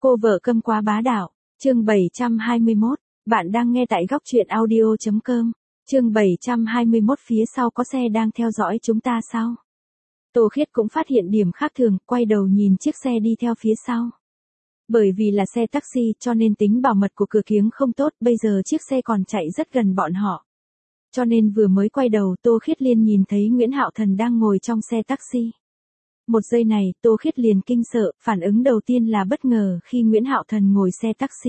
Cô vợ câm quá bá đạo, chương 721, bạn đang nghe tại góc truyện audio.com, chương 721 phía sau có xe đang theo dõi chúng ta sao? Tô Khiết cũng phát hiện điểm khác thường, quay đầu nhìn chiếc xe đi theo phía sau. Bởi vì là xe taxi cho nên tính bảo mật của cửa kiếng không tốt, bây giờ chiếc xe còn chạy rất gần bọn họ. Cho nên vừa mới quay đầu Tô Khiết liền nhìn thấy Nguyễn Hạo Thần đang ngồi trong xe taxi. Một giây này, Tô Khiết liền kinh sợ, phản ứng đầu tiên là bất ngờ khi Nguyễn Hạo Thần ngồi xe taxi.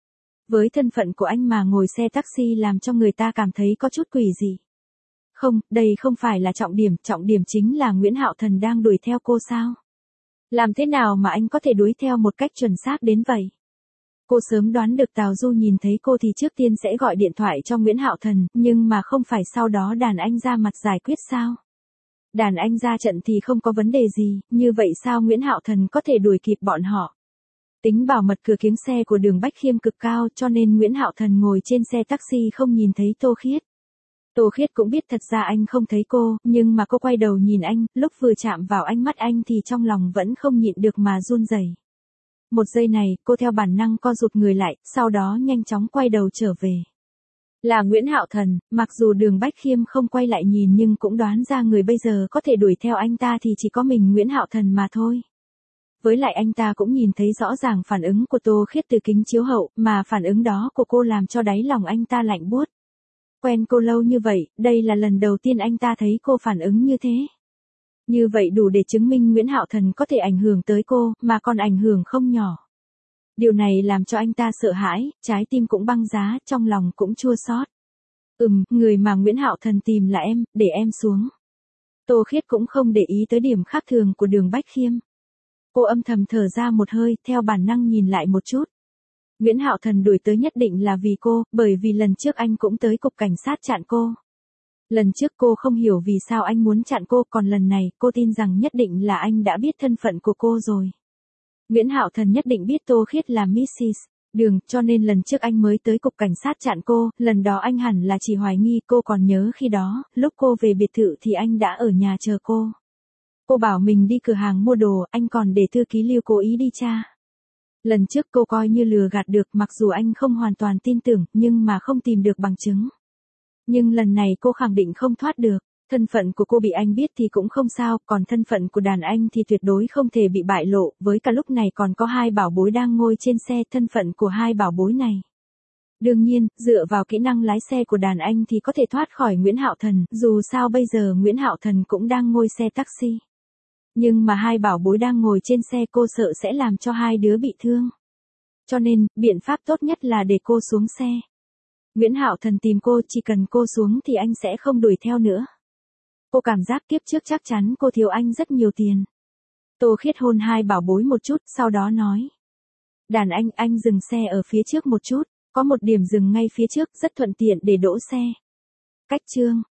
Với thân phận của anh mà ngồi xe taxi làm cho người ta cảm thấy có chút quỷ dị. Không, đây không phải là trọng điểm chính là Nguyễn Hạo Thần đang đuổi theo cô sao? Làm thế nào mà anh có thể đuổi theo một cách chuẩn xác đến vậy? Cô sớm đoán được Tào Du nhìn thấy cô thì trước tiên sẽ gọi điện thoại cho Nguyễn Hạo Thần, nhưng mà không phải sau đó đàn anh ra mặt giải quyết sao? Đàn anh ra trận thì không có vấn đề gì, như vậy sao Nguyễn Hạo Thần có thể đuổi kịp bọn họ? Tính bảo mật cửa kiếng xe của Đường Bách Khiêm cực cao cho nên Nguyễn Hạo Thần ngồi trên xe taxi không nhìn thấy Tô Khiết. Tô Khiết cũng biết thật ra anh không thấy cô, nhưng mà cô quay đầu nhìn anh, lúc vừa chạm vào ánh mắt anh thì trong lòng vẫn không nhịn được mà run rẩy. Một giây này, cô theo bản năng co rụt người lại, sau đó nhanh chóng quay đầu trở về. Là Nguyễn Hạo Thần, mặc dù Đường Bách Khiêm không quay lại nhìn nhưng cũng đoán ra người bây giờ có thể đuổi theo anh ta thì chỉ có mình Nguyễn Hạo Thần mà thôi. Với lại anh ta cũng nhìn thấy rõ ràng phản ứng của Tô Khiết từ kính chiếu hậu, mà phản ứng đó của cô làm cho đáy lòng anh ta lạnh buốt. Quen cô lâu như vậy, đây là lần đầu tiên anh ta thấy cô phản ứng như thế. Như vậy đủ để chứng minh Nguyễn Hạo Thần có thể ảnh hưởng tới cô, mà còn ảnh hưởng không nhỏ. Điều này làm cho anh ta sợ hãi, trái tim cũng băng giá, trong lòng cũng chua xót. Người mà Nguyễn Hạo Thần tìm là em, để em xuống. Tô Khiết cũng không để ý tới điểm khác thường của Đường Bách Khiêm. Cô âm thầm thở ra một hơi, theo bản năng nhìn lại một chút. Nguyễn Hạo Thần đuổi tới nhất định là vì cô, bởi vì lần trước anh cũng tới cục cảnh sát chặn cô. Lần trước cô không hiểu vì sao anh muốn chặn cô, còn lần này cô tin rằng nhất định là anh đã biết thân phận của cô rồi. Nguyễn Hạo Thần nhất định biết Tô Khiết là Mrs. Đường, cho nên lần trước anh mới tới cục cảnh sát chặn cô, lần đó anh hẳn là chỉ hoài nghi. Cô còn nhớ khi đó, lúc cô về biệt thự thì anh đã ở nhà chờ cô. Cô bảo mình đi cửa hàng mua đồ, anh còn để thư ký Lưu cố ý đi tra. Lần trước cô coi như lừa gạt được, mặc dù anh không hoàn toàn tin tưởng, nhưng mà không tìm được bằng chứng. Nhưng lần này cô khẳng định không thoát được. Thân phận của cô bị anh biết thì cũng không sao, còn thân phận của đàn anh thì tuyệt đối không thể bị bại lộ, với cả lúc này còn có hai bảo bối đang ngồi trên xe, thân phận của hai bảo bối này. Đương nhiên, dựa vào kỹ năng lái xe của đàn anh thì có thể thoát khỏi Nguyễn Hạo Thần, dù sao bây giờ Nguyễn Hạo Thần cũng đang ngồi xe taxi. Nhưng mà hai bảo bối đang ngồi trên xe, cô sợ sẽ làm cho hai đứa bị thương. Cho nên, biện pháp tốt nhất là để cô xuống xe. Nguyễn Hạo Thần tìm cô, chỉ cần cô xuống thì anh sẽ không đuổi theo nữa. Cô cảm giác kiếp trước chắc chắn cô thiếu anh rất nhiều tiền. Tô Khiết hôn hai bảo bối một chút, sau đó nói. Đàn anh dừng xe ở phía trước một chút, có một điểm dừng ngay phía trước, rất thuận tiện để đỗ xe. Cách chương